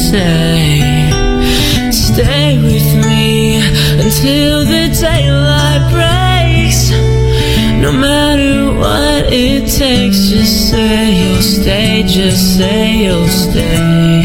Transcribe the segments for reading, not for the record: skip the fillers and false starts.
say, stay with me until the daylight breaks. No matter what it takes, just say you'll stay, just say you'll stay.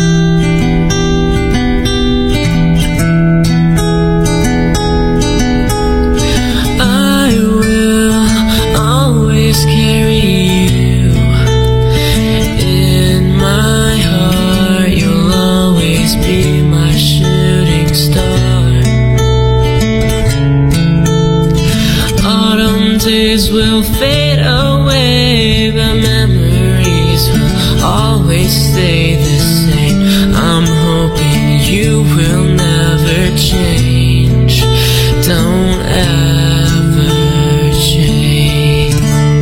Will fade away, but memories will always stay the same. I'm hoping you will never change. Don't ever change.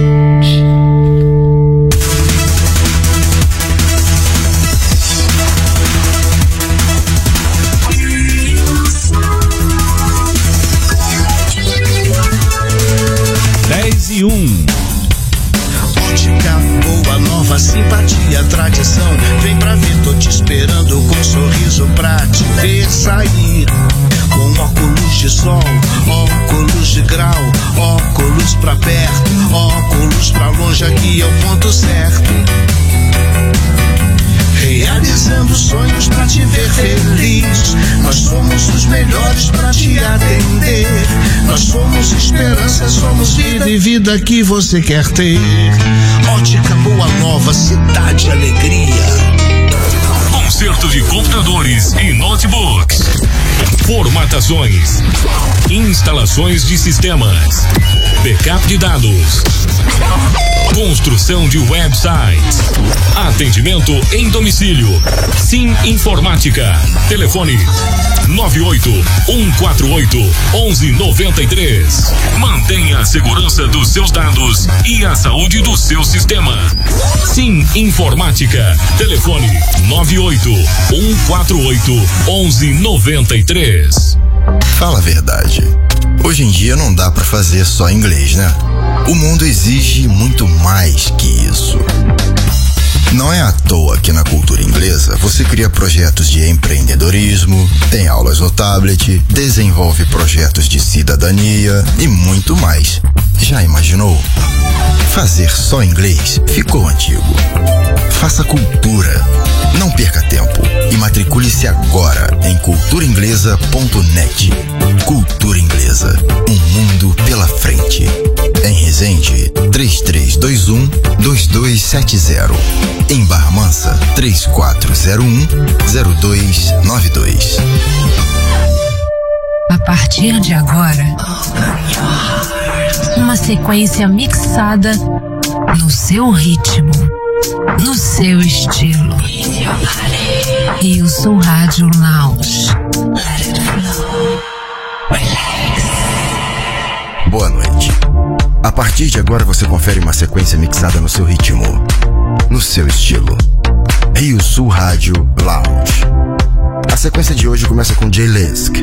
Ótica boa, nova, simpatia, tradição. Vem pra ver, tô te esperando com um sorriso pra te ver sair. Com óculos de sol, óculos de grau, óculos pra perto, óculos pra longe, aqui é o ponto certo. Realizando sonhos pra te ver feliz. Nós somos os melhores pra te atender. Nós somos esperança, somos vida e vida que você quer ter. Ótica Boa Nova, cidade alegria. Conserto de computadores e notebooks. Formatações. Instalações de sistemas. Backup de dados. Construção de websites. Atendimento em domicílio. Sim Informática. Telefone 98-148-1193. Mantenha a segurança dos seus dados e a saúde do seu sistema. Sim Informática. Telefone 98-148-1193. Fala a verdade. Hoje em dia não dá pra fazer só inglês, né? O mundo exige muito mais que isso. Não é à toa que na cultura inglesa você cria projetos de empreendedorismo, tem aulas no tablet, desenvolve projetos de cidadania e muito mais. Já imaginou? Fazer só inglês ficou antigo. Faça cultura. Não perca tempo e matricule-se agora em culturainglesa.net. Cultura Inglesa, um mundo pela frente. Em Resende, 3321-2270. Em Barra Mansa, 3401-0292. A partir de agora, uma sequência mixada no seu ritmo, no seu estilo. E o Soul Rádio Lounge. Let it flow. Relax. Boa noite. A partir de agora você confere uma sequência mixada no seu ritmo, no seu estilo. Rio Sul Rádio Lounge. A sequência de hoje começa com Jay Lisk.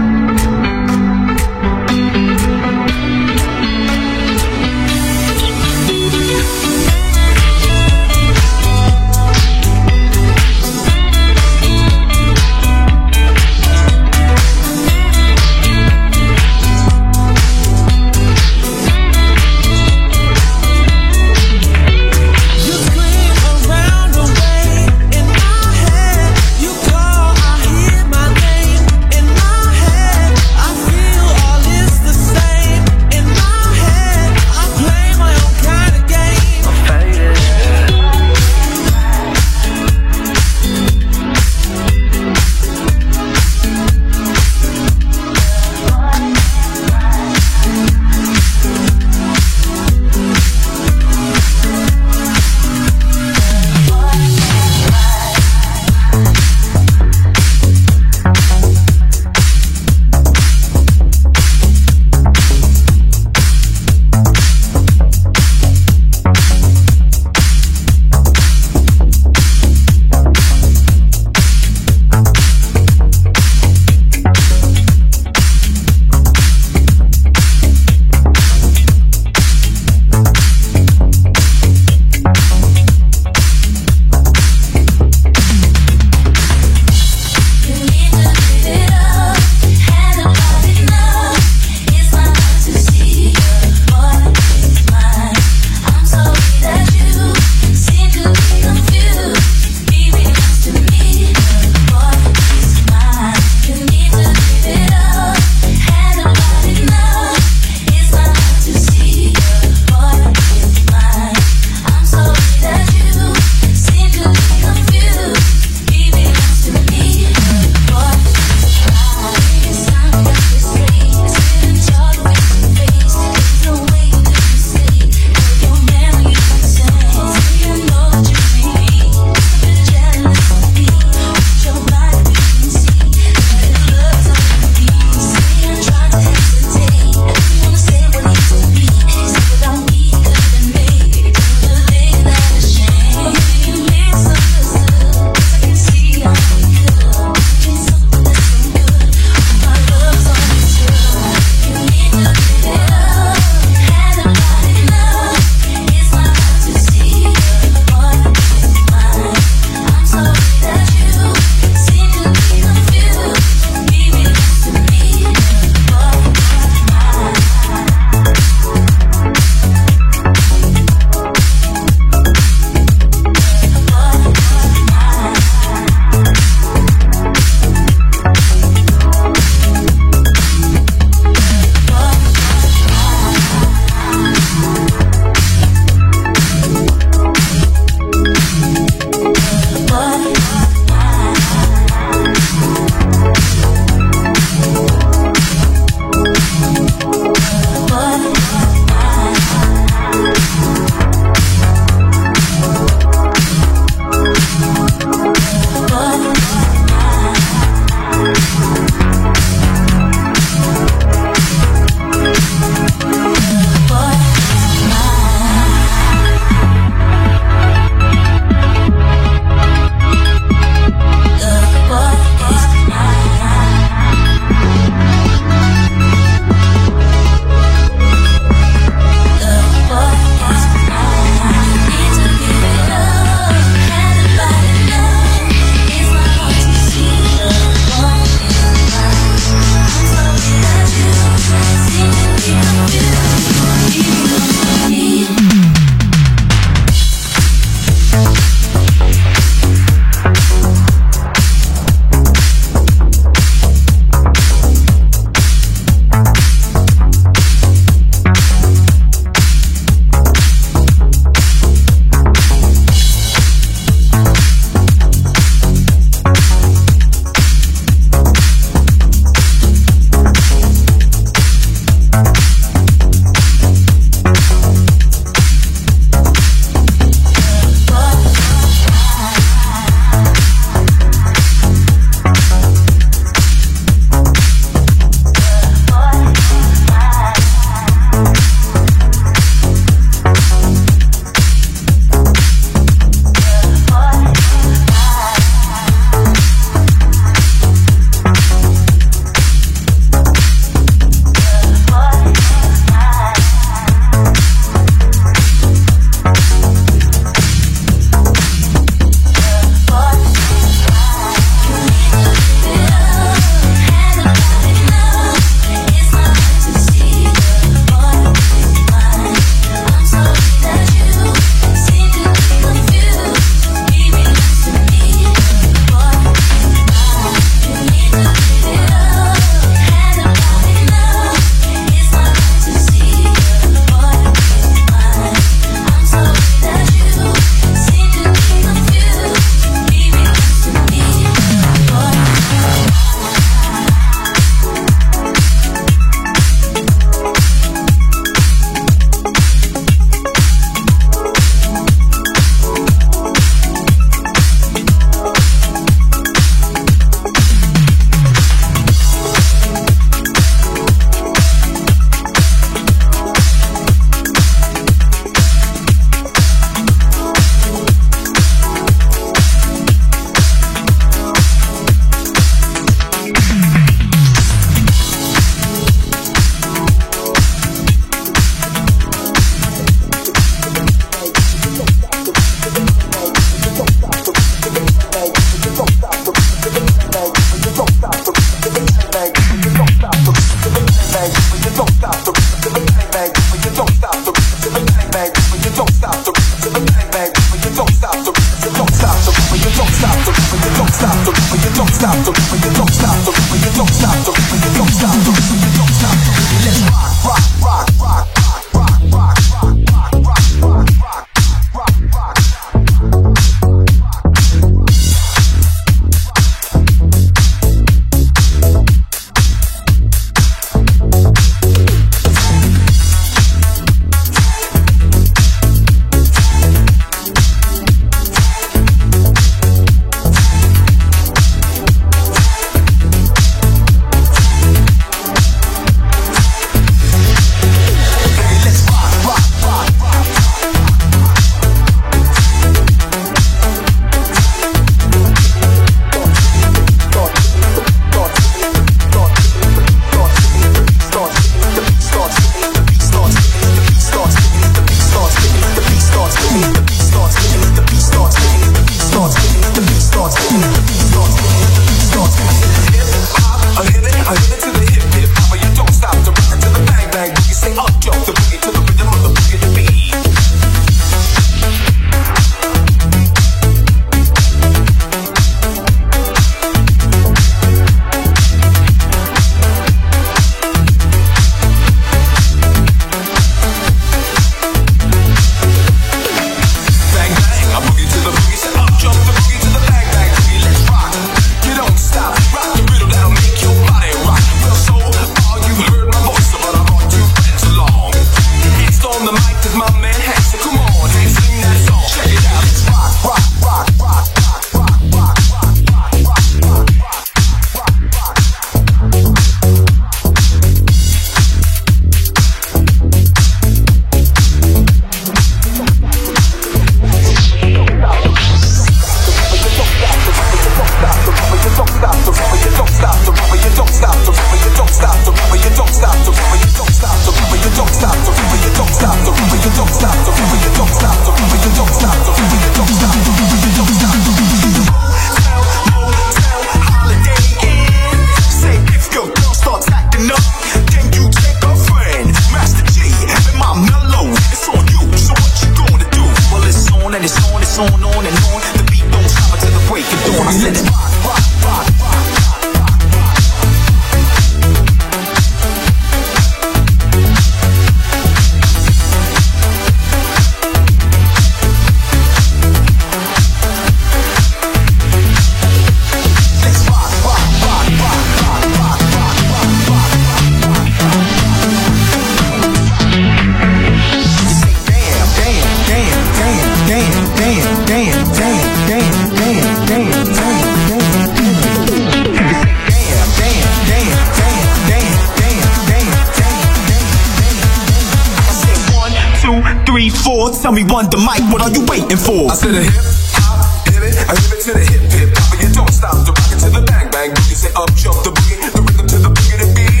4. Tell me Wonder Mike, what are you waiting for? I said a hip hop, hit it, I hit it to the hip hip hop, and you don't stop to rock it to the bang bang. You say up jump the boogie, the rhythm to the boogie to beat.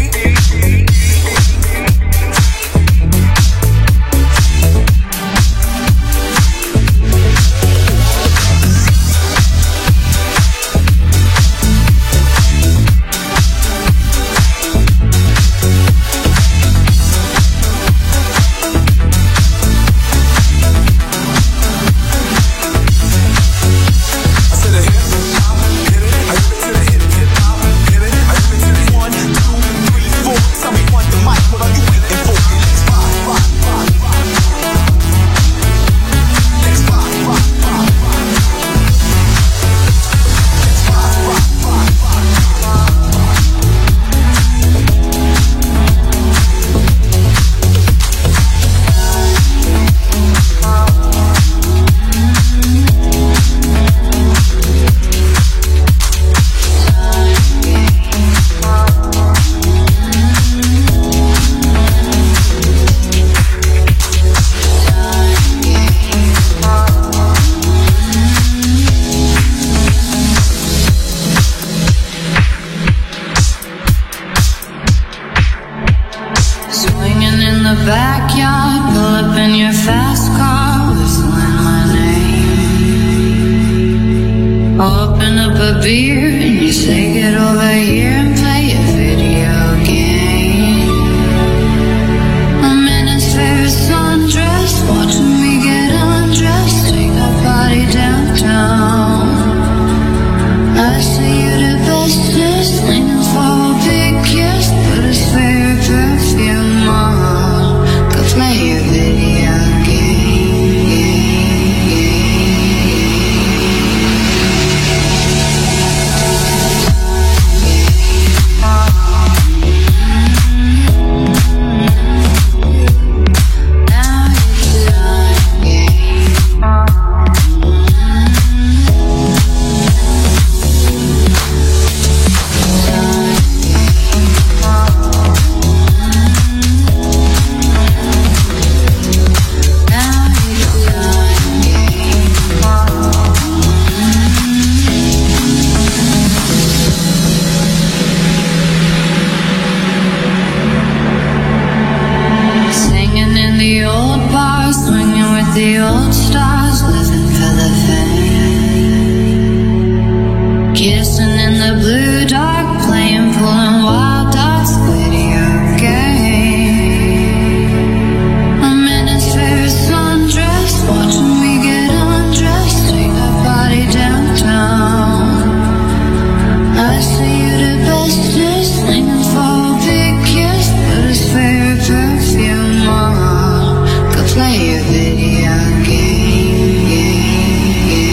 Play a video game.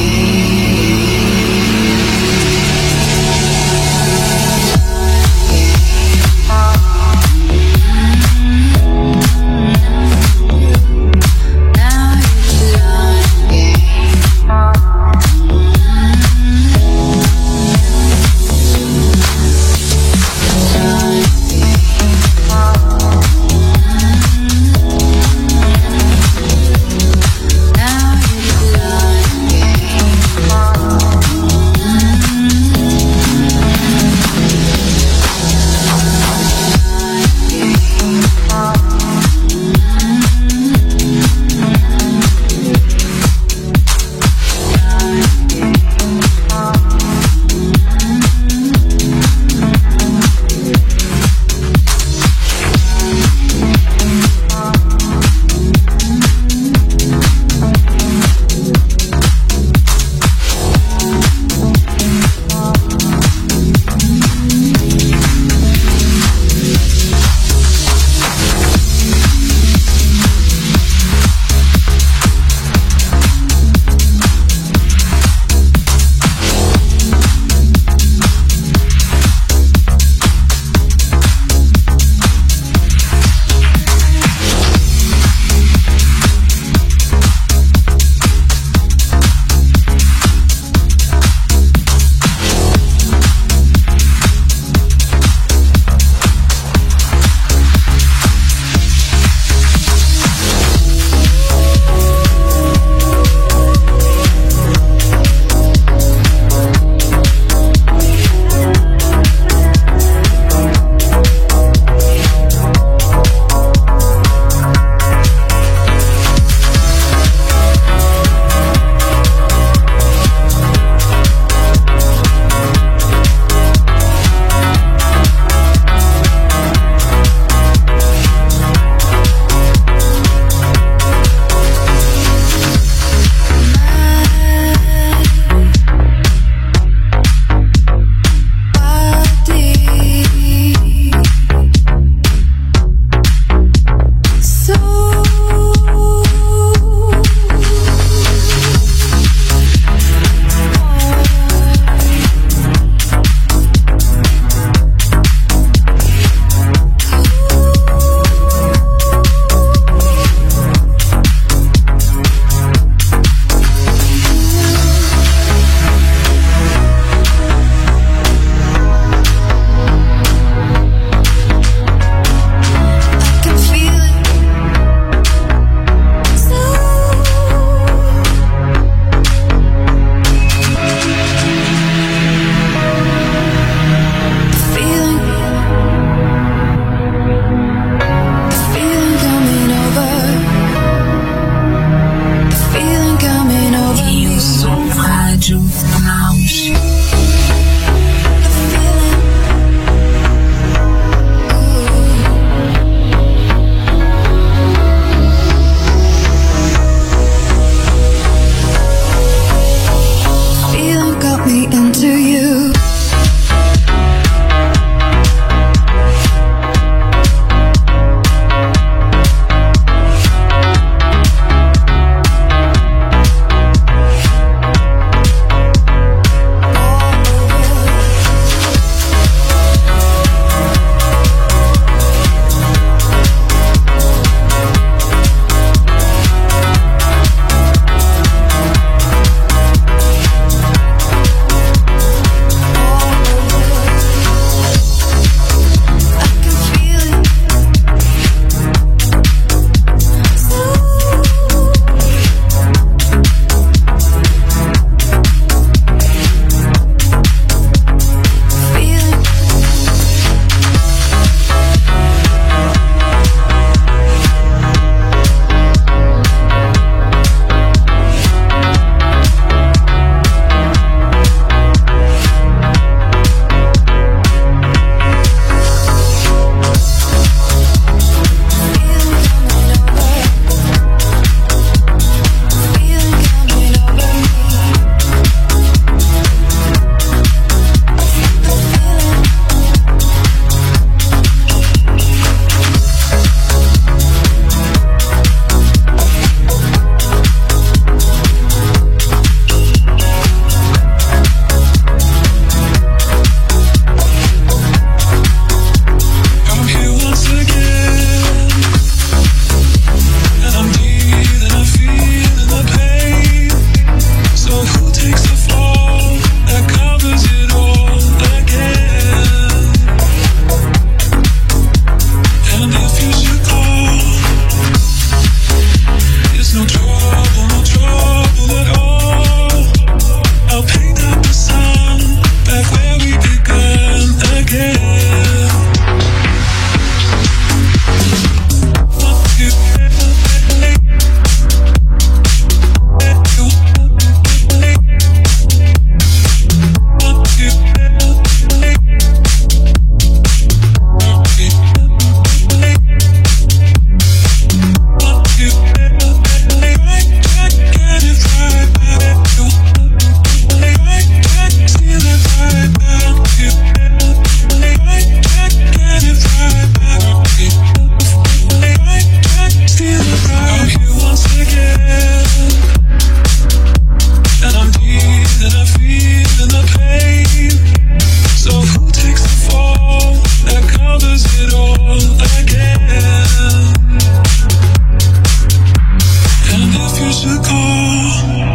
should call.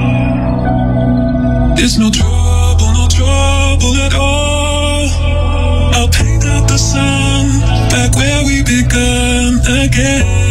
There's no trouble at all. I'll paint out the sun back where we begun again.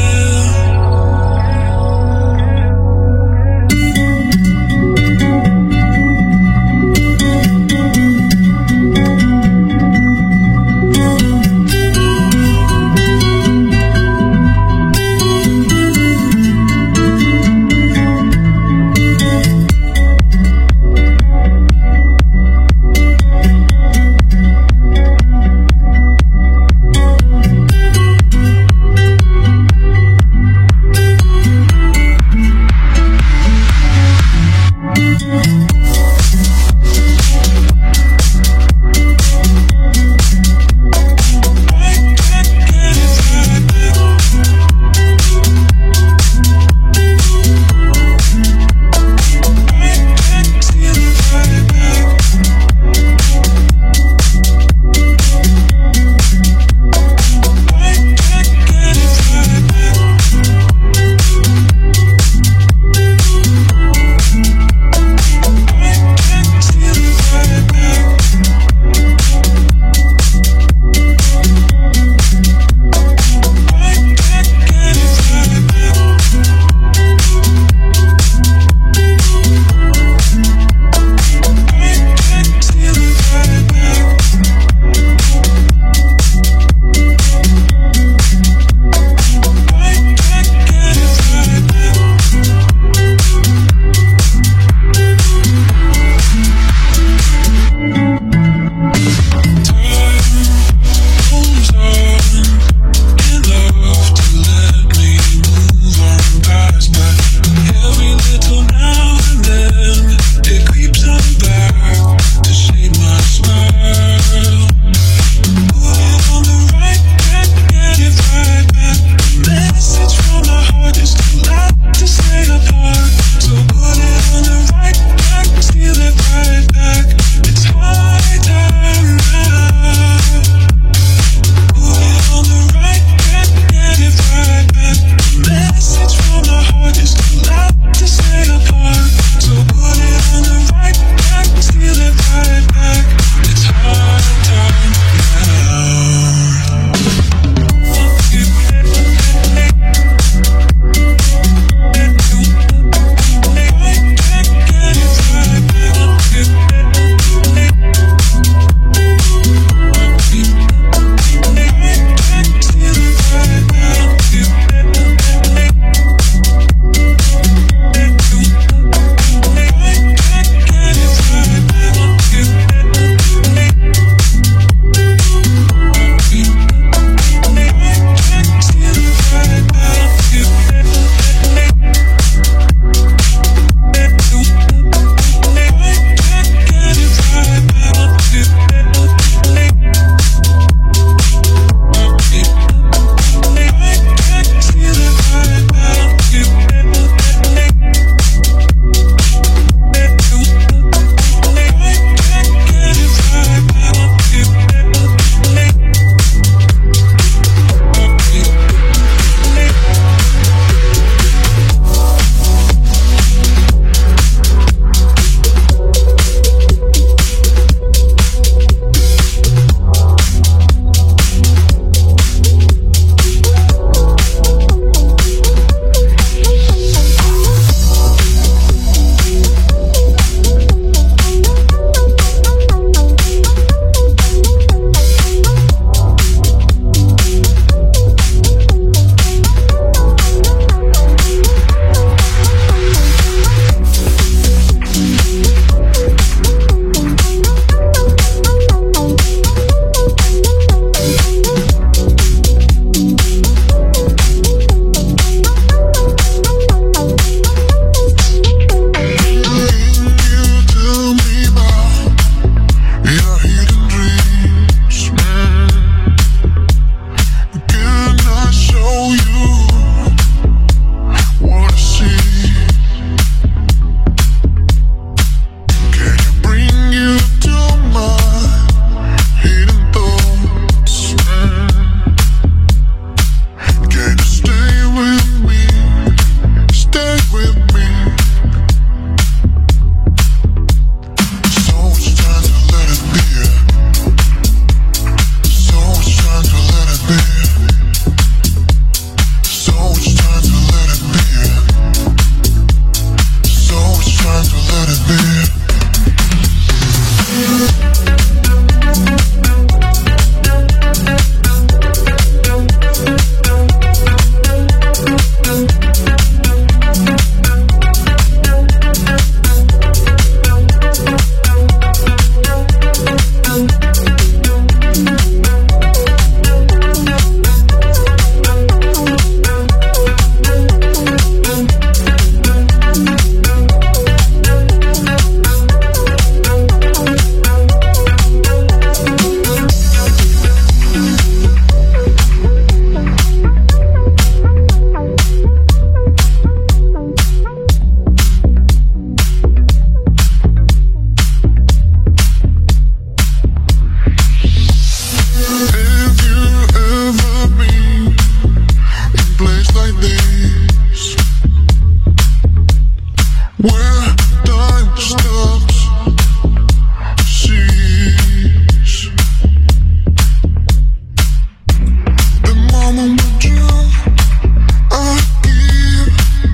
where time stops, cease. The moment you are here,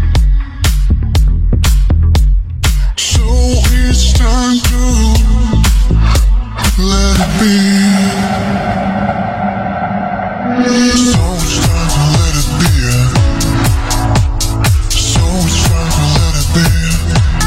so it's time to let it be. So it's time to let it be. So it's time to let it be.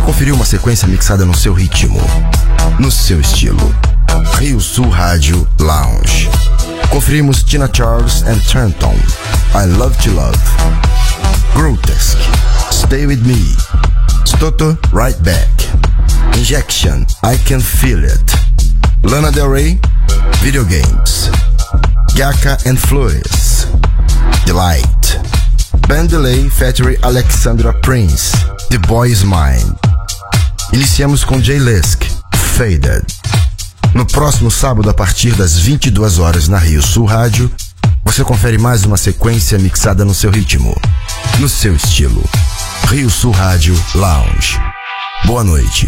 conferiu uma sequência mixada no seu ritmo, no seu estilo. Rio Sul Rádio Lounge. Conferimos Tina Charles and Trenton, I Love to Love. Grotesque, Stay With Me. Stoto, Right Back. Injection, I Can Feel It. Lana Del Rey, Video Games. Gaka and Flores, Delight. Ben Delay, Factory Alexandra Prince, The Boy Is Mine. Iniciamos com Jay Lesk, Faded. No próximo sábado, a partir das 22 horas na Rio Sul Rádio, você confere mais uma sequência mixada no seu ritmo, no seu estilo. Rio Sul Rádio Lounge. Boa noite.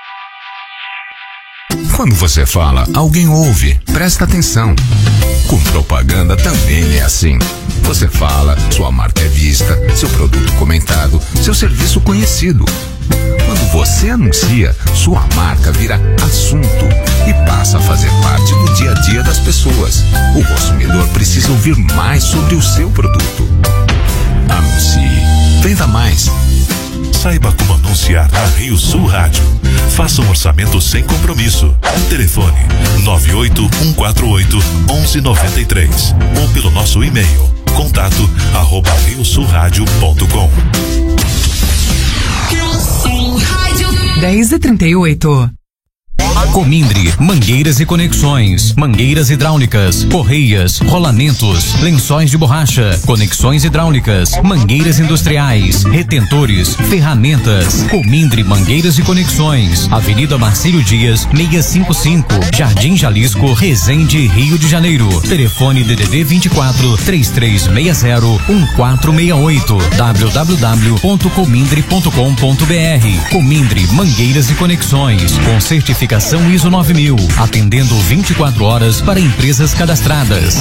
Quando você fala, alguém ouve. Presta atenção. Com propaganda também é assim. Você fala, sua marca é vista, seu produto comentado, seu serviço conhecido. Quando você anuncia, sua marca vira assunto e passa a fazer parte do dia a dia das pessoas. O consumidor precisa ouvir mais sobre o seu produto. Anuncie. Venda mais. Saiba como anunciar na Rio Sul Rádio. Faça um orçamento sem compromisso. Telefone 98148-1193 ou pelo nosso e-mail contato@riosulradio.com. 10h38. Comindre, mangueiras e conexões, mangueiras hidráulicas, correias, rolamentos, lençóis de borracha, conexões hidráulicas, mangueiras industriais, retentores, ferramentas. Comindre Mangueiras e Conexões, Avenida Marcílio Dias, 655, Jardim Jalisco, Resende, Rio de Janeiro. Telefone DDD 24 3360-1468, www.comindre.com.br. Comindre Mangueiras e Conexões, com certificação ISO 9000, atendendo 24 horas para empresas cadastradas.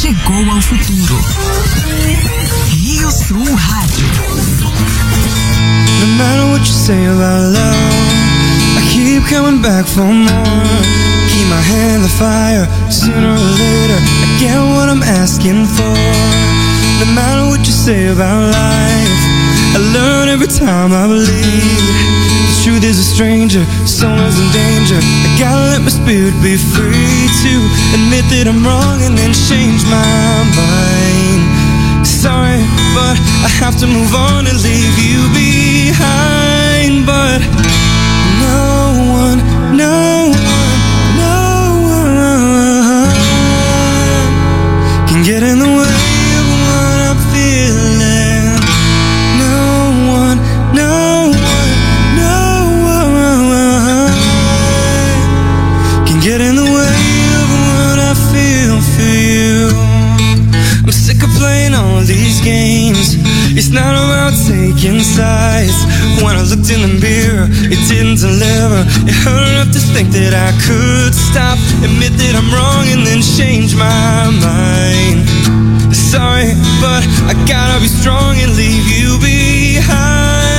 chegou ao futuro. Rio Sul Rádio. No matter what you say about love, I keep coming back for more. Keep my hand in the fire, sooner or later I get what I'm asking for. No matter what you say about life, I learn every time I believe. The truth is a stranger, someone's in danger. I gotta let my spirit be free to admit that I'm wrong and then change my mind. Sorry, but I have to move on and leave you behind. But no one can get in the way of what I'm feeling. No one can get in the way of what I feel for you. I'm sick of playing all these games. It's not about taking sides. When I looked in the mirror, it didn't deliver. It hurt enough to think that I could stop, admit that I'm wrong and then change my mind. Sorry, but I gotta be strong and leave you behind.